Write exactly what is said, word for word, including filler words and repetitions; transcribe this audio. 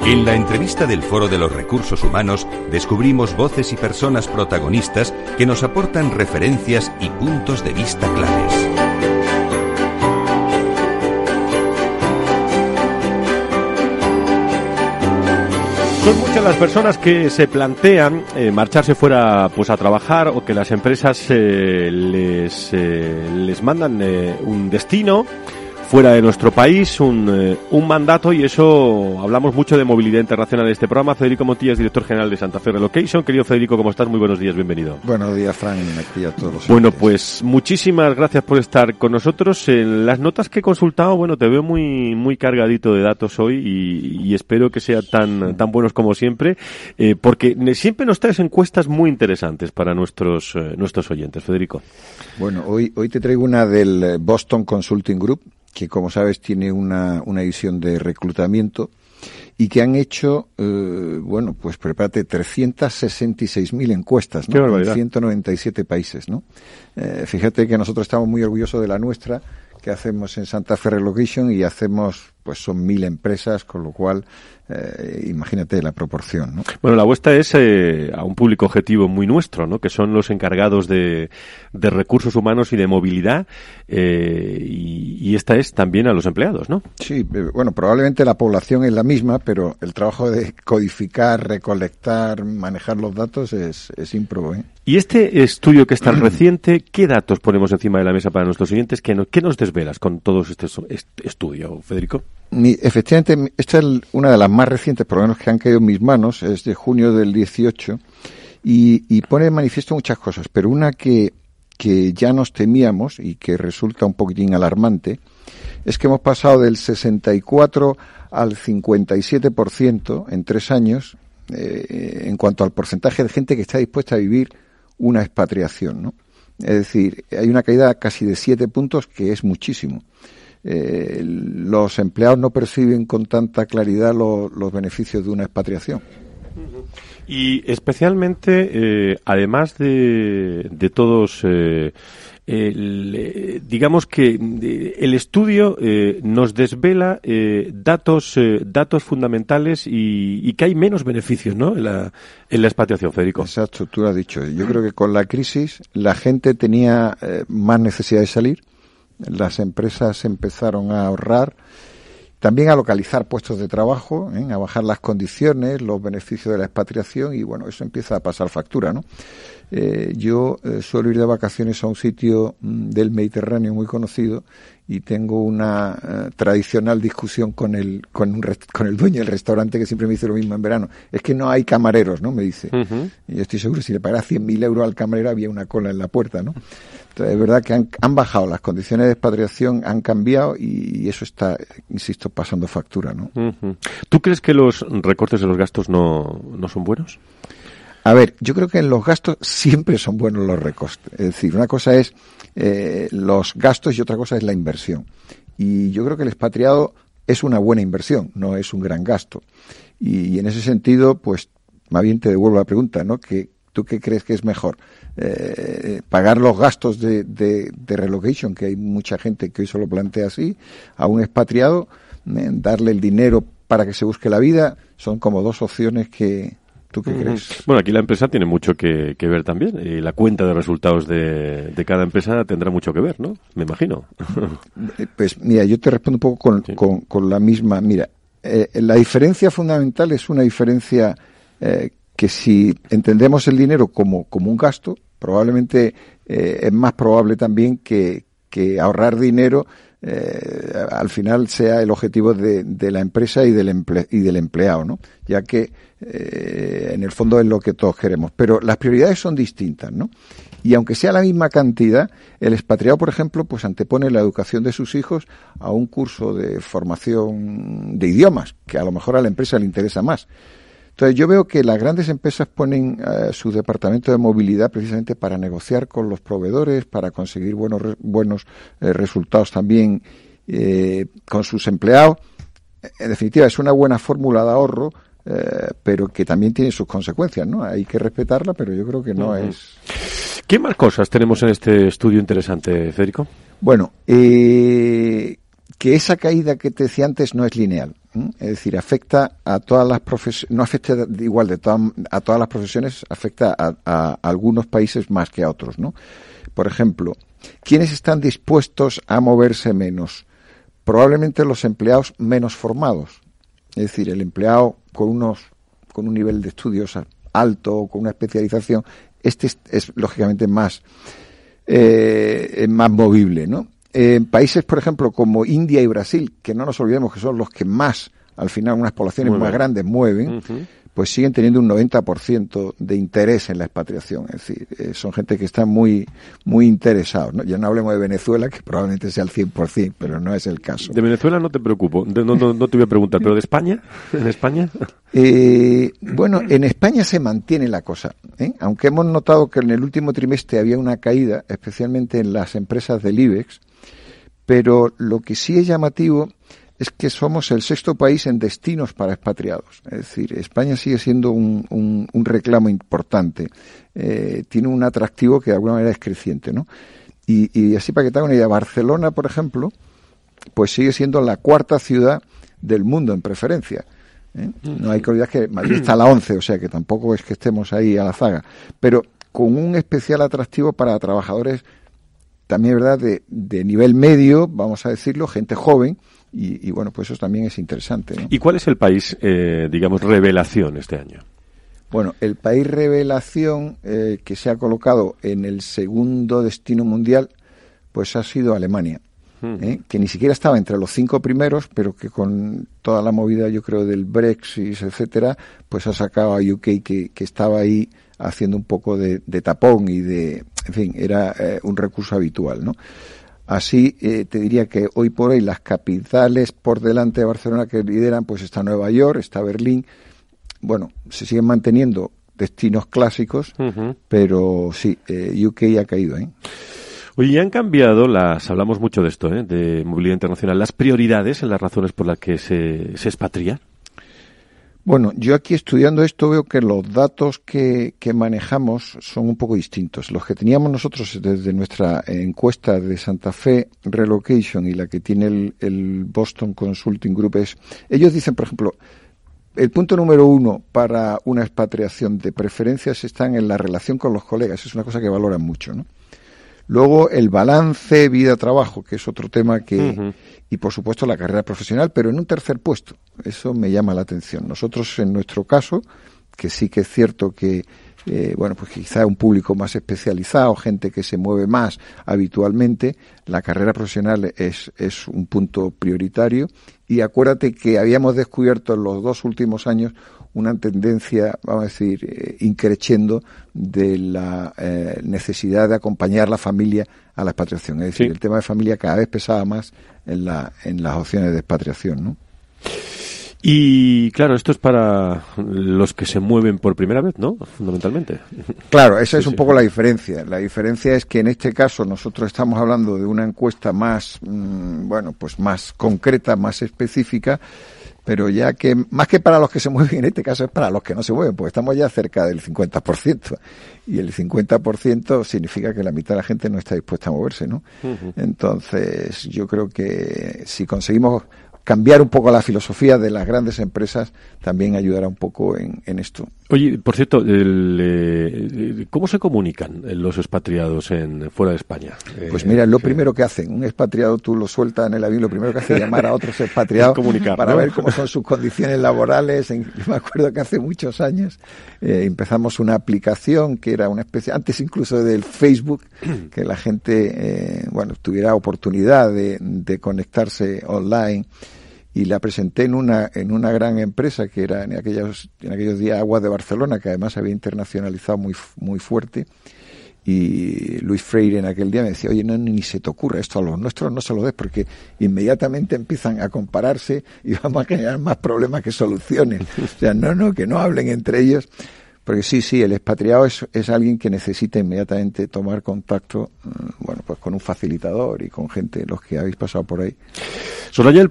En la entrevista del Foro de los Recursos Humanos descubrimos voces y personas protagonistas que nos aportan referencias y puntos de vista claves. Son muchas las personas que se plantean eh, marcharse fuera pues a trabajar, o que las empresas eh, les, eh, les mandan eh, un destino fuera de nuestro país, un, eh, un mandato, y eso hablamos mucho de movilidad internacional en este programa. Federico Motillas, director general de Santa Fe Relocation. Querido Federico, ¿cómo estás? Muy buenos días, bienvenido. Buenos días, Fran, y aquí a todos los Bueno, oyentes. pues muchísimas gracias por estar con nosotros. En las notas que he consultado, bueno, te veo muy muy cargadito de datos hoy y, y espero que sean tan tan buenos como siempre, eh, porque siempre nos traes encuestas muy interesantes para nuestros eh, nuestros oyentes, Federico. Bueno, hoy hoy te traigo una del Boston Consulting Group, que como sabes tiene una, una división de reclutamiento y que han hecho, eh, bueno, pues prepárate, trescientas sesenta y seis mil encuestas, ¿no? ¡Qué barbaridad! En ciento noventa y siete países, ¿no? Eh, fíjate que nosotros estamos muy orgullosos de la nuestra, que hacemos en Santa Fe Relocation, y hacemos, pues son mil empresas, con lo cual, eh, imagínate la proporción, ¿no? Bueno, la vuestra es eh, a un público objetivo muy nuestro, ¿no? Que son los encargados de, de recursos humanos y de movilidad, eh, y, y esta es también a los empleados, ¿no? Sí, bueno, probablemente la población es la misma, pero el trabajo de codificar, recolectar, manejar los datos es, es ímprobo, ¿eh? Y este estudio que es tan reciente, ¿qué datos ponemos encima de la mesa para nuestros oyentes? ¿Qué nos, qué nos desvelas con todo este, este estudio, Federico? Mi, efectivamente, esta es una de las más recientes, por lo menos que han caído en mis manos, es de junio del dieciocho, y, y pone de manifiesto muchas cosas, pero una que, que ya nos temíamos y que resulta un poquitín alarmante, es que hemos pasado del sesenta y cuatro al cincuenta y siete por ciento en tres años eh, en cuanto al porcentaje de gente que está dispuesta a vivir una expatriación, ¿no? Es decir, hay una caída casi de siete puntos, que es muchísimo. Eh, los empleados no perciben con tanta claridad lo, los beneficios de una expatriación. Y especialmente, eh, además de, de todos, eh, el, eh, digamos que de, el estudio eh, nos desvela eh, datos eh, datos fundamentales y, y que hay menos beneficios, ¿no?, en la, en la expatriación, Federico. Exacto, tú lo has dicho. Yo creo que con la crisis la gente tenía eh, más necesidad de salir, las empresas empezaron a ahorrar, también a localizar puestos de trabajo, ¿eh? a bajar las condiciones, los beneficios de la expatriación, y bueno, eso empieza a pasar factura, ¿no? Eh, yo eh, suelo ir de vacaciones a un sitio mm, del Mediterráneo muy conocido, y tengo una eh, tradicional discusión con el con, un rest- con el dueño del restaurante, que siempre me dice lo mismo en verano. Es que no hay camareros, ¿no? Me dice. Uh-huh. Y yo estoy seguro que si le pagara cien mil euros al camarero había una cola en la puerta, ¿no? Entonces, es verdad que han, han bajado, las condiciones de expatriación han cambiado, y, y eso está, insisto, pasando factura, ¿no? Uh-huh. ¿Tú crees que los recortes de los gastos no, no son buenos? A ver, yo creo que en los gastos siempre son buenos los recortes. Es decir, una cosa es eh, los gastos y otra cosa es la inversión. Y yo creo que el expatriado es una buena inversión, no es un gran gasto. Y, y en ese sentido, pues, más bien te devuelvo la pregunta, ¿no? Que, ¿tú qué crees que es mejor? Eh, pagar los gastos de, de, de relocation, que hay mucha gente que hoy se lo plantea así, a un expatriado, eh, darle el dinero para que se busque la vida, son como dos opciones que... ¿Tú qué crees? Bueno, aquí la empresa tiene mucho que, que ver también, y la cuenta de resultados de, de cada empresa tendrá mucho que ver, ¿no? Me imagino. Pues mira, yo te respondo un poco con, sí. con, con la misma. Mira, eh, la diferencia fundamental es una diferencia eh, que si entendemos el dinero como, como un gasto, probablemente eh, es más probable también que, que ahorrar dinero Eh, al final sea el objetivo de, de la empresa y del, emple, y del empleado, ¿no? Ya que eh, en el fondo es lo que todos queremos. Pero las prioridades son distintas, ¿no? Y aunque sea la misma cantidad, el expatriado, por ejemplo, pues antepone la educación de sus hijos a un curso de formación de idiomas, que a lo mejor a la empresa le interesa más. Entonces yo veo que las grandes empresas ponen uh, su departamento de movilidad precisamente para negociar con los proveedores, para conseguir buenos buenos eh, resultados también eh, con sus empleados. En definitiva, es una buena fórmula de ahorro, eh, pero que también tiene sus consecuencias, ¿no? Hay que respetarla, pero yo creo que no uh-huh. es... ¿Qué más cosas tenemos en este estudio interesante, Federico? Bueno, eh... que esa caída que te decía antes no es lineal. ¿Mm? Es decir, afecta a todas las profesiones, no afecta de igual de to- a todas las profesiones, afecta a, a, a algunos países más que a otros, ¿no? Por ejemplo, ¿quiénes están dispuestos a moverse menos? Probablemente los empleados menos formados. Es decir, el empleado con unos con un nivel de estudios alto, con una especialización, este es, es lógicamente más eh, más movible, ¿no? En países, por ejemplo, como India y Brasil, que no nos olvidemos que son los que más, al final, unas poblaciones más grandes mueven, uh-huh. pues siguen teniendo un noventa por ciento de interés en la expatriación. Es decir, eh, son gente que está muy muy interesados, ¿no? Ya no hablemos de Venezuela, que probablemente sea el cien por ciento, pero no es el caso. De Venezuela no te preocupo, de, no, no, no te voy a preguntar, pero ¿de España? ¿En España? Eh, bueno, en España se mantiene la cosa, ¿eh? Aunque hemos notado que en el último trimestre había una caída, especialmente en las empresas del IBEX, pero lo que sí es llamativo es que somos el sexto país en destinos para expatriados. Es decir, España sigue siendo un, un, un reclamo importante. Eh, tiene un atractivo que de alguna manera es creciente, ¿no? Y, y así para que te haga una idea, Barcelona, por ejemplo, pues sigue siendo la cuarta ciudad del mundo en preferencia. ¿eh? No hay que olvidar que Madrid está a la once, o sea que tampoco es que estemos ahí a la zaga. Pero con un especial atractivo para trabajadores también, ¿verdad?, de, de nivel medio, vamos a decirlo, gente joven, y, y bueno, pues eso también es interesante, ¿no? ¿Y cuál es el país, eh, digamos, revelación este año? Bueno, el país revelación eh, que se ha colocado en el segundo destino mundial, pues ha sido Alemania, ¿eh? Que ni siquiera estaba entre los cinco primeros, pero que con toda la movida, yo creo, del Brexit, etcétera, pues ha sacado a U K que, que estaba ahí haciendo un poco de, de tapón y de, en fin, era eh, un recurso habitual, ¿no? Así, eh, te diría que hoy por hoy las capitales por delante de Barcelona que lideran, pues está Nueva York, está Berlín. Bueno, se siguen manteniendo destinos clásicos, uh-huh. pero sí, eh, U K ha caído, ¿eh? Oye, ya han cambiado las, hablamos mucho de esto, ¿eh?, de movilidad internacional, las prioridades en las razones por las que se, se expatria. Bueno, yo aquí estudiando esto veo que los datos que, que manejamos son un poco distintos. Los que teníamos nosotros desde nuestra encuesta de Santa Fe Relocation y la que tiene el, el Boston Consulting Group es, ellos dicen, por ejemplo, el punto número uno para una expatriación de preferencias están en la relación con los colegas. Es una cosa que valoran mucho, ¿no? Luego el balance vida-trabajo, que es otro tema que, uh-huh. y por supuesto la carrera profesional, pero en un tercer puesto. Eso me llama la atención. Nosotros en nuestro caso, que sí que es cierto que, eh, bueno, pues quizá un público más especializado, gente que se mueve más habitualmente, la carrera profesional es, es un punto prioritario. Y acuérdate que habíamos descubierto en los dos últimos años una tendencia, vamos a decir, eh, increciendo de la eh, necesidad de acompañar a la familia a la expatriación. Es decir, sí. el tema de familia cada vez pesaba más en, la, en las opciones de expatriación, ¿no? Y claro, esto es para los que se mueven por primera vez, ¿no? Fundamentalmente. Claro, esa es sí, un sí. poco la diferencia. La diferencia es que en este caso nosotros estamos hablando de una encuesta más, mmm, bueno, pues más concreta, más específica, pero ya que, más que para los que se mueven, en este caso es para los que no se mueven, porque estamos ya cerca del cincuenta por ciento. Y el cincuenta por ciento significa que la mitad de la gente no está dispuesta a moverse, ¿no? Uh-huh. Entonces, yo creo que si conseguimos cambiar un poco la filosofía de las grandes empresas, también ayudará un poco en, en esto. Oye, por cierto, el, eh, ¿cómo se comunican los expatriados en fuera de España? Pues mira, lo primero que hacen, un expatriado tú lo sueltas en el avión, lo primero que hace es llamar a otros expatriados para, ¿no?, ver cómo son sus condiciones laborales. Yo me acuerdo que hace muchos años eh, empezamos una aplicación que era una especie, antes incluso del Facebook, que la gente, eh, bueno, tuviera oportunidad de, de conectarse online. Y la presenté en una en una gran empresa que era en aquellos en aquellos días Aguas de Barcelona, que además había internacionalizado muy muy fuerte. Y Luis Freire en aquel día me decía, oye, no, ni se te ocurra esto, a los nuestros no se lo des, porque inmediatamente empiezan a compararse y vamos a generar más problemas que soluciones. O sea, no, no, que no hablen entre ellos. Porque sí, sí, el expatriado es, es alguien que necesita inmediatamente tomar contacto, bueno, pues con un facilitador y con gente, los que habéis pasado por ahí. Soraya,